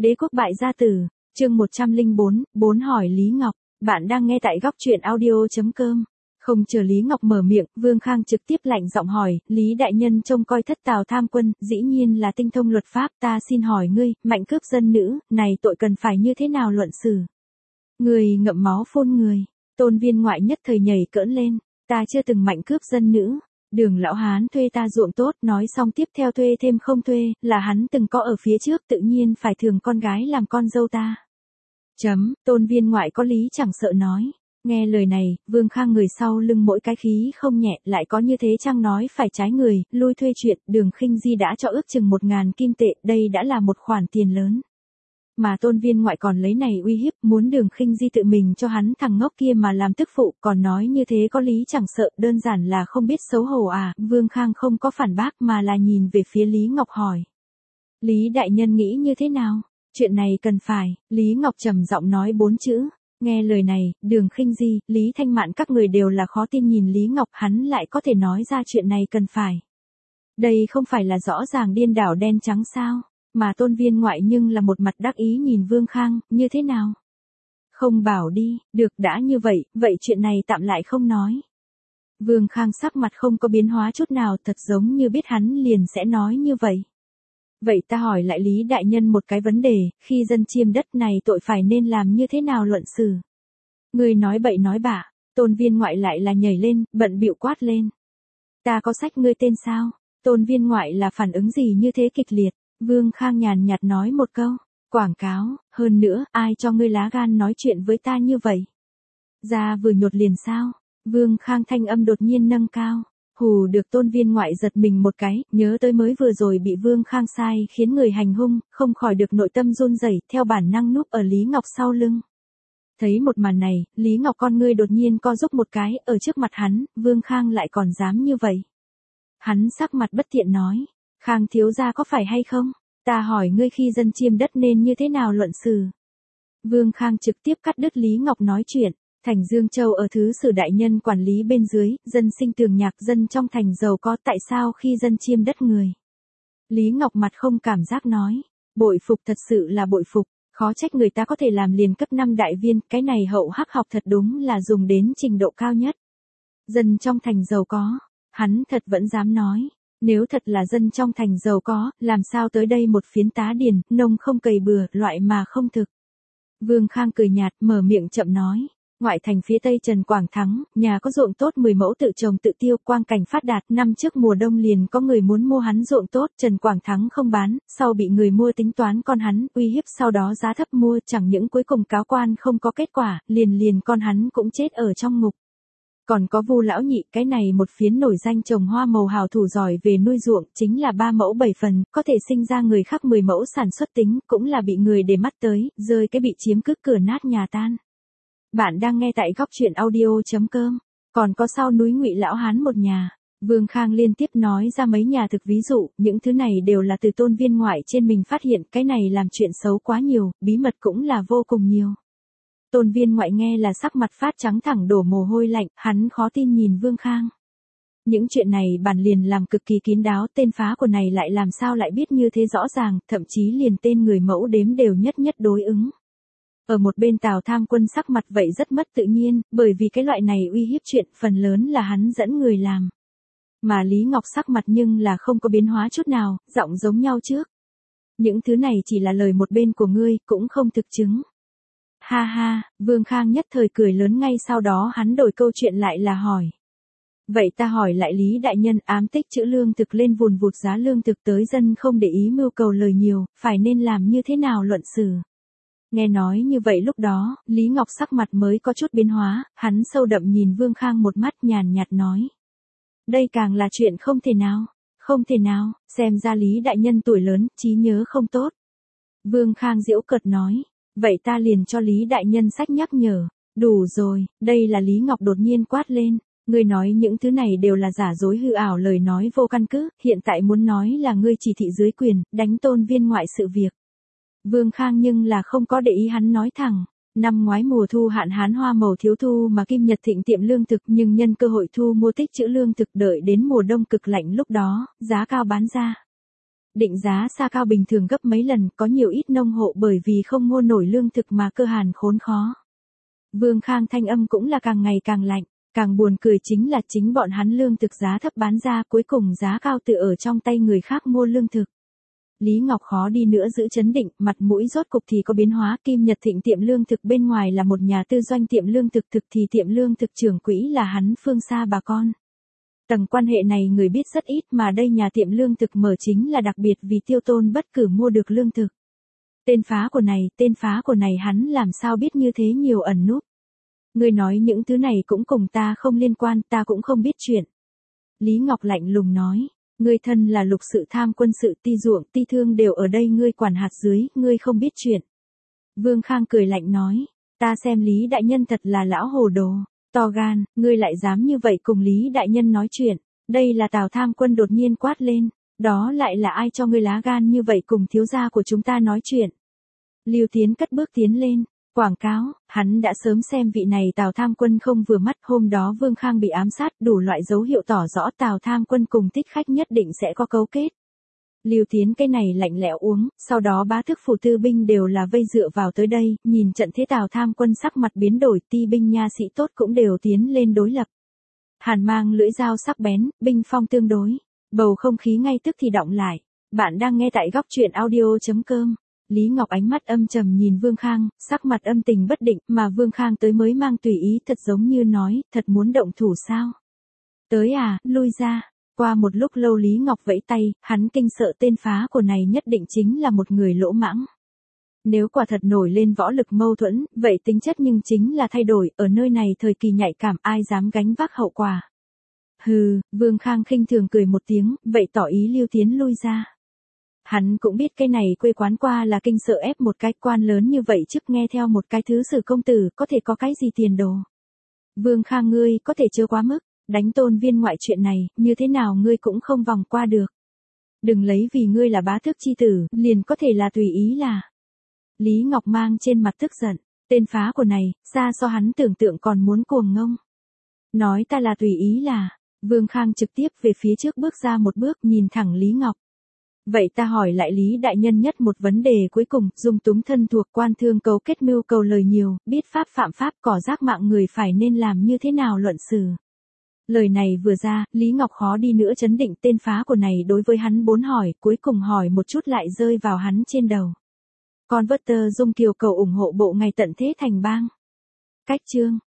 Đế quốc bại gia tử, chương 104, 4 hỏi Lý Ngọc, bạn đang nghe tại góc truyện audio.com. Không chờ Lý Ngọc mở miệng, Vương Khang trực tiếp lạnh giọng hỏi, Lý đại nhân trông coi thất Tào tham quân, dĩ nhiên là tinh thông luật pháp, ta xin hỏi ngươi, mạnh cướp dân nữ, này tội cần phải như thế nào luận xử? Người ngậm máu phun người, Tôn Viên Ngoại nhất thời nhảy cỡn lên, ta chưa từng mạnh cướp dân nữ. Đường lão hán thuê ta ruộng tốt, nói xong tiếp theo thuê thêm không thuê, là hắn từng có ở phía trước, tự nhiên phải thường con gái làm con dâu ta. Tôn Viên Ngoại có lý chẳng sợ nói. Nghe lời này, Vương Khang người sau lưng mỗi cái khí không nhẹ, lại có như thế chăng nói phải trái người, lui thuê chuyện, Đường Khinh Di đã cho ước chừng 1.000 kim tệ, đây đã là một khoản tiền lớn. Mà Tôn Viên Ngoại còn lấy này uy hiếp, muốn Đường Khinh Di tự mình cho hắn thằng ngốc kia mà làm tức phụ, còn nói như thế có lý chẳng sợ, đơn giản là không biết xấu hổ à. Vương Khang không có phản bác mà là nhìn về phía Lý Ngọc hỏi. Lý đại nhân nghĩ như thế nào? Chuyện này cần phải, Lý Ngọc trầm giọng nói 4 chữ. Nghe lời này, Đường Khinh Di, Lý Thanh Mạn các người đều là khó tin nhìn Lý Ngọc, hắn lại có thể nói ra chuyện này cần phải. Đây không phải là rõ ràng điên đảo đen trắng sao? Mà Tôn Viên Ngoại nhưng là một mặt đắc ý nhìn Vương Khang, như thế nào? Không bảo đi, được đã như vậy, vậy chuyện này tạm lại không nói. Vương Khang sắc mặt không có biến hóa chút nào, thật giống như biết hắn liền sẽ nói như vậy. Vậy ta hỏi lại Lý đại nhân một cái vấn đề, khi dân chiêm đất này tội phải nên làm như thế nào luận xử? Người nói bậy nói bạ, Tôn Viên Ngoại lại là nhảy lên, bận bịu quát lên. Ta có sách ngươi tên sao? Tôn Viên Ngoại là phản ứng gì như thế kịch liệt? Vương Khang nhàn nhạt nói một câu, quảng cáo, hơn nữa, ai cho ngươi lá gan nói chuyện với ta như vậy? Ra vừa nhột liền sao? Vương Khang thanh âm đột nhiên nâng cao, hù được Tôn Viên Ngoại giật mình một cái, nhớ tới mới vừa rồi bị Vương Khang sai khiến người hành hung, không khỏi được nội tâm run rẩy, theo bản năng núp ở Lý Ngọc sau lưng. Thấy một màn này, Lý Ngọc con ngươi đột nhiên co rúm một cái, ở trước mặt hắn, Vương Khang lại còn dám như vậy. Hắn sắc mặt bất thiện nói. Khang thiếu gia có phải hay không? Ta hỏi ngươi khi dân chiêm đất nên như thế nào luận xử? Vương Khang trực tiếp cắt đứt Lý Ngọc nói chuyện. Thành Dương Châu ở thứ sử đại nhân quản lý bên dưới, dân sinh tường nhạc, dân trong thành giàu có, tại sao khi dân chiêm đất người? Lý Ngọc mặt không cảm giác nói. Bội phục, thật sự là bội phục, khó trách người ta có thể làm liền cấp 5 đại viên, cái này hậu hắc học thật đúng là dùng đến trình độ cao nhất. Dân trong thành giàu có, hắn thật vẫn dám nói. Nếu thật là dân trong thành giàu có, làm sao tới đây một phiến tá điền, nông không cày bừa, loại mà không thực. Vương Khang cười nhạt, mở miệng chậm nói. Ngoại thành phía tây Trần Quảng Thắng, nhà có ruộng tốt 10 mẫu tự trồng tự tiêu, quang cảnh phát đạt, năm trước mùa đông liền có người muốn mua hắn ruộng tốt, Trần Quảng Thắng không bán, sau bị người mua tính toán con hắn, uy hiếp sau đó giá thấp mua, chẳng những cuối cùng cáo quan không có kết quả, liền con hắn cũng chết ở trong ngục. Còn có Vu lão nhị, cái này một phiến nổi danh trồng hoa màu hào thủ giỏi về nuôi ruộng, chính là 3 mẫu 7 phần, có thể sinh ra người khác 10 mẫu sản xuất tính, cũng là bị người để mắt tới, rơi cái bị chiếm cứ cửa nát nhà tan. Bạn đang nghe tại góc truyện audio.com. Còn có sau núi Ngụy lão hán một nhà. Vương Khang liên tiếp nói ra mấy nhà thực ví dụ, những thứ này đều là từ Tôn Viên Ngoại trên mình phát hiện, cái này làm chuyện xấu quá nhiều, bí mật cũng là vô cùng nhiều. Tôn Viên Ngoại nghe là sắc mặt phát trắng thẳng đổ mồ hôi lạnh, hắn khó tin nhìn Vương Khang. Những chuyện này bản liền làm cực kỳ kín đáo, tên phá của này lại làm sao lại biết như thế rõ ràng, thậm chí liền tên người mẫu đếm đều nhất nhất đối ứng. Ở một bên Tào tham quân sắc mặt vậy rất mất tự nhiên, bởi vì cái loại này uy hiếp chuyện phần lớn là hắn dẫn người làm. Mà Lý Ngọc sắc mặt nhưng là không có biến hóa chút nào, giọng giống nhau trước. Những thứ này chỉ là lời một bên của ngươi, cũng không thực chứng. Ha ha, Vương Khang nhất thời cười lớn, ngay sau đó hắn đổi câu chuyện lại là hỏi. Vậy ta hỏi lại Lý đại nhân, ám tích trữ lương thực lên vùn vụt giá lương thực tới dân không để ý mưu cầu lời nhiều, phải nên làm như thế nào luận xử? Nghe nói như vậy lúc đó, Lý Ngọc sắc mặt mới có chút biến hóa, hắn sâu đậm nhìn Vương Khang một mắt nhàn nhạt nói. Đây càng là chuyện không thể nào, xem ra Lý đại nhân tuổi lớn, trí nhớ không tốt. Vương Khang giễu cợt nói. Vậy ta liền cho Lý đại nhân sách nhắc nhở. Đủ rồi, đây là Lý Ngọc đột nhiên quát lên. Ngươi nói những thứ này đều là giả dối hư ảo, lời nói vô căn cứ, hiện tại muốn nói là ngươi chỉ thị dưới quyền, đánh Tôn Viên Ngoại sự việc. Vương Khang nhưng là không có để ý, hắn nói thẳng. Năm ngoái mùa thu hạn hán hoa màu thiếu thu mà Kim Nhật Thịnh tiệm lương thực, nhưng nhân cơ hội thu mua tích trữ lương thực, đợi đến mùa đông cực lạnh lúc đó, giá cao bán ra. Định giá xa cao bình thường gấp mấy lần, có nhiều ít nông hộ bởi vì không mua nổi lương thực mà cơ hàn khốn khó. Vương Khang thanh âm cũng là càng ngày càng lạnh, càng buồn cười chính là chính bọn hắn lương thực giá thấp bán ra, cuối cùng giá cao tự ở trong tay người khác mua lương thực. Lý Ngọc khó đi nữa giữ chấn định, mặt mũi rốt cục thì có biến hóa. Kim Nhật Thịnh tiệm lương thực bên ngoài là một nhà tư doanh tiệm lương thực, thực thì tiệm lương thực trưởng quỹ là hắn Phương Sa bà con. Tầng quan hệ này người biết rất ít, mà đây nhà tiệm lương thực mở chính là đặc biệt vì Tiêu Tôn bất cử mua được lương thực. Tên phá của này hắn làm sao biết như thế nhiều ẩn núp. Ngươi nói những thứ này cũng cùng ta không liên quan, ta cũng không biết chuyện. Lý Ngọc lạnh lùng nói, ngươi thân là lục sự tham quân sự, ti ruộng ti thương đều ở đây, ngươi quản hạt dưới, ngươi không biết chuyện. Vương Khang cười lạnh nói, ta xem Lý đại nhân thật là lão hồ đồ, to gan, ngươi lại dám như vậy cùng Lý đại nhân nói chuyện. Đây là Tào Tham Quân đột nhiên quát lên, đó lại là ai cho ngươi lá gan như vậy cùng thiếu gia của chúng ta nói chuyện. Lưu Tiến cất bước tiến lên, quảng cáo, hắn đã sớm xem vị này Tào Tham Quân không vừa mắt. Hôm đó Vương Khang bị ám sát, đủ loại dấu hiệu tỏ rõ Tào Tham Quân cùng Thích Khách nhất định sẽ có cấu kết. Lưu Tiến cái này lạnh lẽo uống, sau đó bá thức phủ tư binh đều là vây dựa vào tới đây, nhìn trận thế Tào Tham Quân sắc mặt biến đổi, ti binh nha sĩ tốt cũng đều tiến lên đối lập. Hàn mang lưỡi dao sắc bén, binh phong tương đối, bầu không khí ngay tức thì đọng lại. Bạn đang nghe tại góc truyện audio.com. Lý Ngọc ánh mắt âm trầm nhìn Vương Khang, sắc mặt âm tình bất định, mà Vương Khang tới mới mang tùy ý, thật giống như nói, thật muốn động thủ sao? Tới à, lui ra. Qua một lúc lâu Lý Ngọc vẫy tay, hắn kinh sợ tên phá của này nhất định chính là một người lỗ mãng. Nếu quả thật nổi lên võ lực mâu thuẫn, vậy tính chất nhưng chính là thay đổi, ở nơi này thời kỳ nhạy cảm ai dám gánh vác hậu quả. Hừ, Vương Khang khinh thường cười một tiếng, vậy tỏ ý Lưu Tiến lui ra. Hắn cũng biết cái này quê quán qua là kinh sợ ép một cái quan lớn như vậy trước nghe theo một cái thứ sử công tử có thể có cái gì tiền đồ. Vương Khang ngươi có thể chưa quá mức, đánh Tôn viên ngoại chuyện này, như thế nào ngươi cũng không vòng qua được. Đừng lấy vì ngươi là bá tước chi tử, liền có thể là tùy ý là. Lý Ngọc mang trên mặt tức giận, tên phá của này, xa so hắn tưởng tượng còn muốn cuồng ngông. Nói ta là tùy ý là, Vương Khang trực tiếp về phía trước bước ra một bước nhìn thẳng Lý Ngọc. Vậy ta hỏi lại Lý đại nhân nhất một vấn đề cuối cùng, dung túng thân thuộc quan thương cấu kết mưu cầu lời nhiều, biết pháp phạm pháp, cỏ rác mạng người phải nên làm như thế nào luận xử. Lời này vừa ra, Lý Ngọc khó đi nữa chấn định, tên phá của này đối với hắn 4 hỏi, cuối cùng hỏi một chút lại rơi vào hắn trên đầu. Con vớt tơ dung kiều cầu ủng hộ bộ ngày tận thế thành bang. Cách chương.